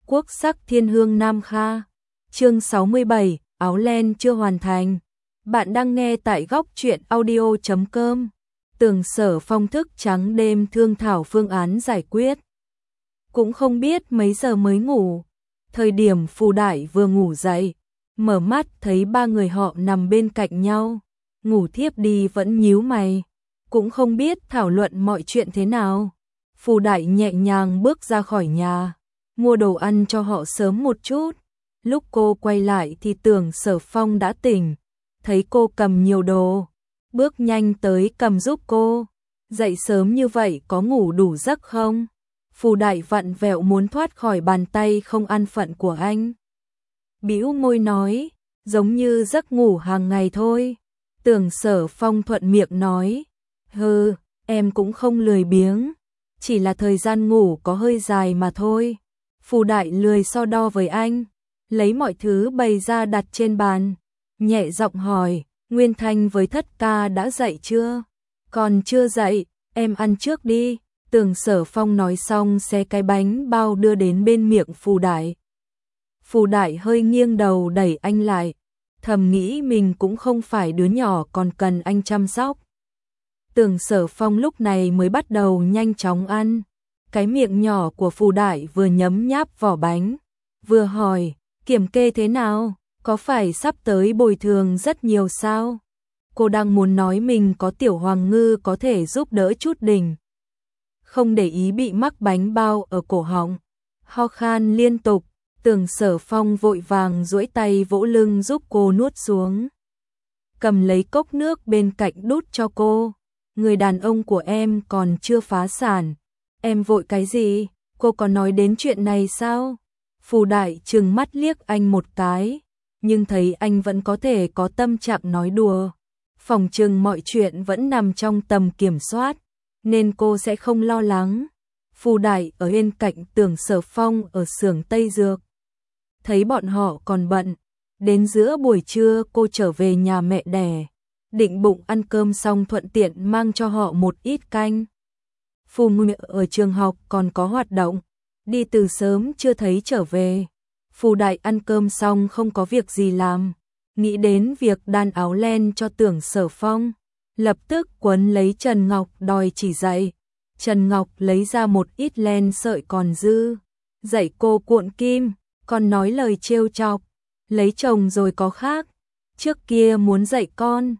Quốc sắc thiên hương Nam Kha. Chương 67, áo len chưa hoàn thành. Bạn đang nghe tại góc truyện audio.com. Tường Sở Phong thức trắng đêm thương thảo phương án giải quyết. Cũng không biết mấy giờ mới ngủ. Thời điểm Phù Đại vừa ngủ dậy, mở mắt thấy ba người họ nằm bên cạnh nhau. Ngủ thiếp đi vẫn nhíu mày. Cũng không biết thảo luận mọi chuyện thế nào. Phù Đại nhẹ nhàng bước ra khỏi nhà, mua đồ ăn cho họ sớm một chút. Lúc cô quay lại thì Tưởng Sở Phong đã tỉnh, thấy cô cầm nhiều đồ, bước nhanh tới cầm giúp cô. Dậy sớm như vậy có ngủ đủ giấc không? Phù Đại vặn vẹo muốn thoát khỏi bàn tay không an phận của anh. Bĩu môi nói, giống như giấc ngủ hàng ngày thôi. Tưởng Sở Phong thuận miệng nói, hừ, em cũng không lười biếng, chỉ là thời gian ngủ có hơi dài mà thôi. Phù Đại lười so đo với anh, lấy mọi thứ bày ra đặt trên bàn, nhẹ giọng hỏi, Nguyên Thanh với Thất Ca đã dậy chưa? Còn chưa dậy, em ăn trước đi. Tưởng Sở Phong nói xong xé cái bánh bao đưa đến bên miệng Phù Đại. Phù Đại hơi nghiêng đầu đẩy anh lại, thầm nghĩ mình cũng không phải đứa nhỏ còn cần anh chăm sóc. Tưởng Sở Phong lúc này mới bắt đầu nhanh chóng ăn. Cái miệng nhỏ của Phù Đại vừa nhấm nháp vỏ bánh, vừa hỏi, kiểm kê thế nào? Có phải sắp tới bồi thường rất nhiều sao? Cô đang muốn nói mình có Tiểu Hoàng Ngư có thể giúp đỡ chút đỉnh. Không để ý bị mắc bánh bao ở cổ họng, ho khan liên tục. Tưởng Sở Phong vội vàng duỗi tay vỗ lưng giúp cô nuốt xuống. Cầm lấy cốc nước bên cạnh đút cho cô. Người đàn ông của em còn chưa phá sản. Em vội cái gì? Cô có nói đến chuyện này sao? Phù Đại trừng mắt liếc anh một cái, nhưng thấy anh vẫn có thể có tâm trạng nói đùa. Phòng trừng mọi chuyện vẫn nằm trong tầm kiểm soát, nên cô sẽ không lo lắng. Phù Đại ở bên cạnh Tưởng Sở Phong ở xưởng Tây Dược. Thấy bọn họ còn bận, đến giữa buổi trưa cô trở về nhà mẹ đẻ, định bụng ăn cơm xong thuận tiện mang cho họ một ít canh. Phù Ngụy ở trường học còn có hoạt động, đi từ sớm chưa thấy trở về. Phù Đại ăn cơm xong không có việc gì làm, nghĩ đến việc đan áo len cho Tưởng Sở Phong, lập tức quấn lấy Trần Ngọc đòi chỉ dạy. Trần Ngọc lấy ra một ít len sợi còn dư, dạy cô cuộn kim, còn nói lời trêu chọc, lấy chồng rồi có khác, trước kia muốn dạy con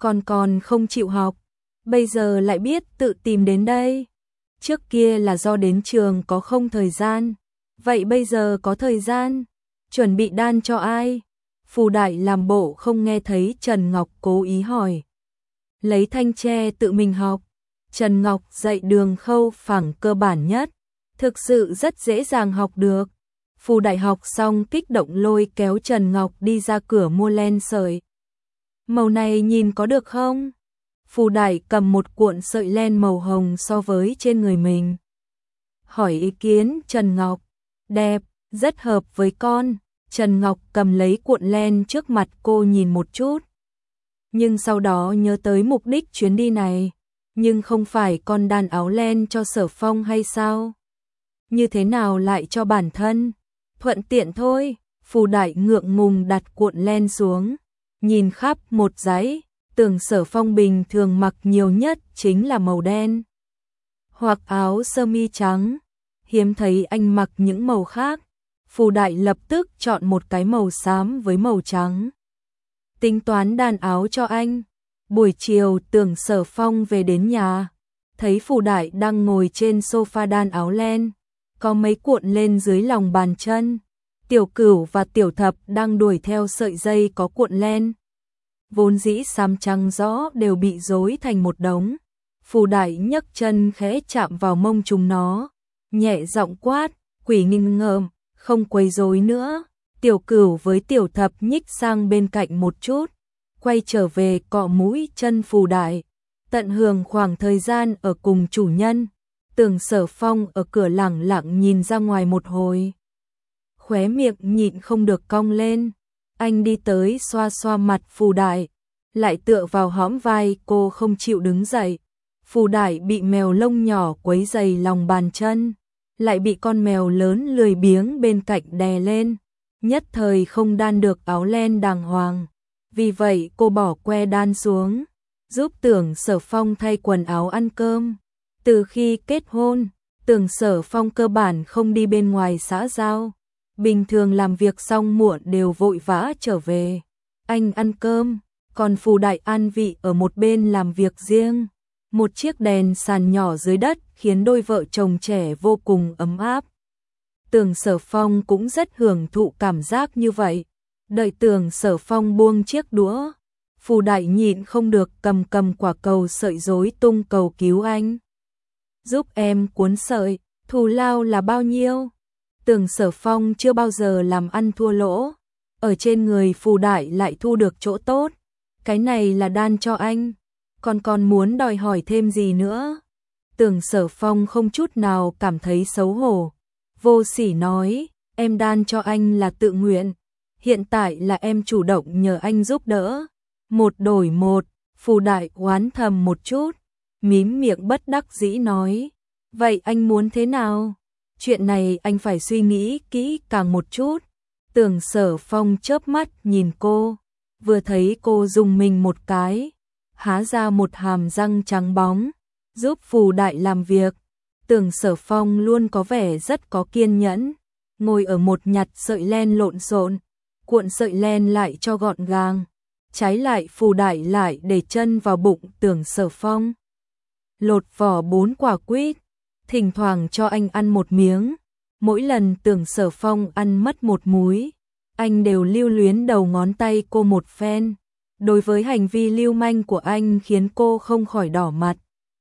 còn không chịu học, bây giờ lại biết tự tìm đến đây. Trước kia là do đến trường có không thời gian, vậy bây giờ có thời gian, chuẩn bị đan cho ai? Phù Đại làm bộ không nghe thấy Trần Ngọc cố ý hỏi. Lấy thanh tre tự mình học. Trần Ngọc dạy đường khâu phẳng cơ bản nhất, thực sự rất dễ dàng học được. Phù Đại học xong kích động lôi kéo Trần Ngọc đi ra cửa mua len sợi. Màu này nhìn có được không? Phù Đại cầm một cuộn sợi len màu hồng so với trên người mình. Hỏi ý kiến Trần Ngọc. Đẹp, rất hợp với con. Trần Ngọc cầm lấy cuộn len trước mặt cô nhìn một chút. Nhưng sau đó nhớ tới mục đích chuyến đi này. Nhưng không phải con đan áo len cho Sở Phong hay sao? Như thế nào lại cho bản thân? Thuận tiện thôi. Phù Đại ngượng ngùng đặt cuộn len xuống, nhìn khắp một dãy. Tưởng Sở Phong bình thường mặc nhiều nhất chính là màu đen hoặc áo sơ mi trắng, hiếm thấy anh mặc những màu khác. Phù Đại lập tức chọn một cái màu xám với màu trắng, tính toán đan áo cho anh. Buổi chiều Tưởng Sở Phong về đến nhà, thấy Phù Đại đang ngồi trên sofa đan áo len, có mấy cuộn lên dưới lòng bàn chân. Tiểu Cửu và Tiểu Thập đang đuổi theo sợi dây có cuộn len, vốn dĩ xám trắng rõ đều bị rối thành một đống. Phù Đại nhấc chân khẽ chạm vào mông chúng nó, nhẹ giọng quát, quỷ nghinh ngợm, không quấy rối nữa. Tiểu Cửu với Tiểu Thập nhích sang bên cạnh một chút, quay trở về cọ mũi chân Phù Đại, tận hưởng khoảng thời gian ở cùng chủ nhân. Tưởng Sở Phong ở cửa lẳng lặng nhìn ra ngoài một hồi, khóe miệng nhịn không được cong lên. Anh đi tới xoa xoa mặt Phù Đại, lại tựa vào hõm vai cô không chịu đứng dậy. Phù Đại bị mèo lông nhỏ quấy dày lòng bàn chân, lại bị con mèo lớn lười biếng bên cạnh đè lên, nhất thời không đan được áo len đàng hoàng. Vì vậy cô bỏ que đan xuống, giúp Tưởng Sở Phong thay quần áo ăn cơm. Từ khi kết hôn, Tưởng Sở Phong cơ bản không đi bên ngoài xã giao. Bình thường làm việc xong muộn đều vội vã trở về. Anh ăn cơm, còn Phù Đại An Vị ở một bên làm việc riêng. Một chiếc đèn sàn nhỏ dưới đất khiến đôi vợ chồng trẻ vô cùng ấm áp. Tưởng Sở Phong cũng rất hưởng thụ cảm giác như vậy. Đợi Tưởng Sở Phong buông chiếc đũa, Phù Đại nhịn không được cầm quả cầu sợi rối tung cầu cứu anh. Giúp em cuốn sợi, thù lao là bao nhiêu? Tưởng Sở Phong chưa bao giờ làm ăn thua lỗ, ở trên người Phù Đại lại thu được chỗ tốt. Cái này là đan cho anh, còn muốn đòi hỏi thêm gì nữa? Tưởng Sở Phong không chút nào cảm thấy xấu hổ, vô sỉ nói, em đan cho anh là tự nguyện, hiện tại là em chủ động nhờ anh giúp đỡ. Một đổi một, Phù Đại oán thầm một chút, mím miệng bất đắc dĩ nói, vậy anh muốn thế nào? Chuyện này anh phải suy nghĩ kỹ càng một chút. Tưởng Sở Phong chớp mắt nhìn cô, vừa thấy cô rùng mình một cái, há ra một hàm răng trắng bóng, giúp Phù Đại làm việc. Tưởng Sở Phong luôn có vẻ rất có kiên nhẫn, ngồi ở một nhặt sợi len lộn xộn, cuộn sợi len lại cho gọn gàng. Trái lại Phù Đại lại để chân vào bụng Tưởng Sở Phong, lột vỏ 4 quả quýt, thỉnh thoảng cho anh ăn một miếng. Mỗi lần Tưởng Sở Phong ăn mất một múi, anh đều lưu luyến đầu ngón tay cô một phen. Đối với hành vi lưu manh của anh khiến cô không khỏi đỏ mặt.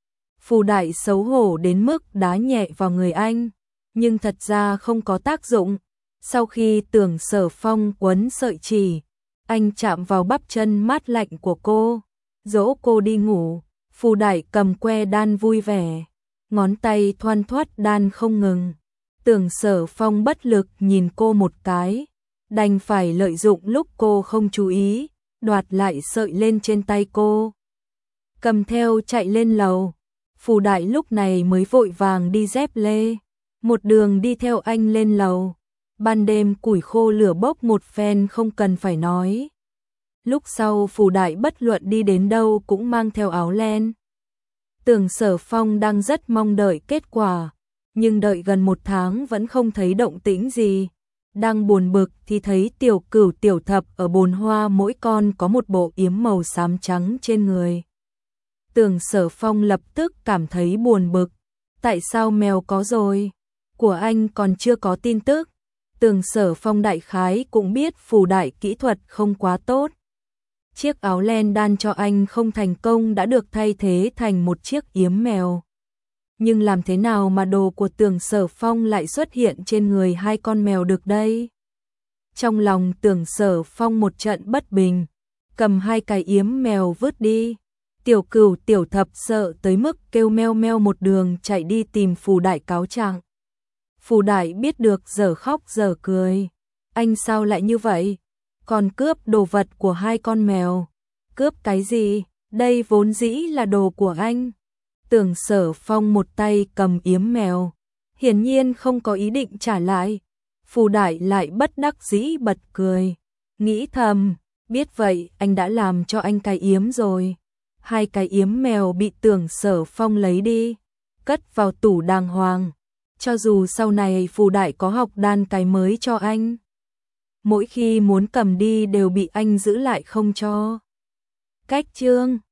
Phù Đại xấu hổ đến mức đá nhẹ vào người anh, nhưng thật ra không có tác dụng. Sau khi Tưởng Sở Phong quấn sợi chỉ, anh chạm vào bắp chân mát lạnh của cô, dỗ cô đi ngủ. Phù Đại cầm que đan vui vẻ, ngón tay thoăn thoắt đan không ngừng. Tưởng Sở Phong bất lực nhìn cô một cái, đành phải lợi dụng lúc cô không chú ý, đoạt lại sợi lên trên tay cô, cầm theo chạy lên lầu. Phù Đại lúc này mới vội vàng đi dép lê, một đường đi theo anh lên lầu. Ban đêm củi khô lửa bốc một phen không cần phải nói. Lúc sau Phù Đại bất luận đi đến đâu cũng mang theo áo len. Tưởng Sở Phong đang rất mong đợi kết quả, nhưng đợi gần 1 tháng vẫn không thấy động tĩnh gì. Đang buồn bực thì thấy Tiểu Cửu Tiểu Thập ở bồn hoa mỗi con có một bộ yếm màu xám trắng trên người. Tưởng Sở Phong lập tức cảm thấy buồn bực. Tại sao mèo có rồi? Của anh còn chưa có tin tức. Tưởng Sở Phong đại khái cũng biết Phù Đại kỹ thuật không quá tốt. Chiếc áo len đan cho anh không thành công đã được thay thế thành một chiếc yếm mèo. Nhưng làm thế nào mà đồ của Tưởng Sở Phong lại xuất hiện trên người 2 con mèo được đây? Trong lòng Tưởng Sở Phong một trận bất bình, cầm 2 cái yếm mèo vứt đi. Tiểu Cửu Tiểu Thập sợ tới mức kêu meo meo một đường chạy đi tìm Phù Đại cáo trạng. Phù Đại biết được dở khóc dở cười. Anh sao lại như vậy? Còn cướp đồ vật của 2 con mèo. Cướp cái gì? Đây vốn dĩ là đồ của anh. Tưởng Sở Phong một tay cầm yếm mèo, hiển nhiên không có ý định trả lại. Phù Đại lại bất đắc dĩ bật cười, nghĩ thầm, biết vậy anh đã làm cho anh cái yếm rồi. 2 cái yếm mèo bị Tưởng Sở Phong lấy đi, cất vào tủ đàng hoàng. Cho dù sau này Phù Đại có học đan cái mới cho anh, mỗi khi muốn cầm đi đều bị anh giữ lại không cho. Cách chương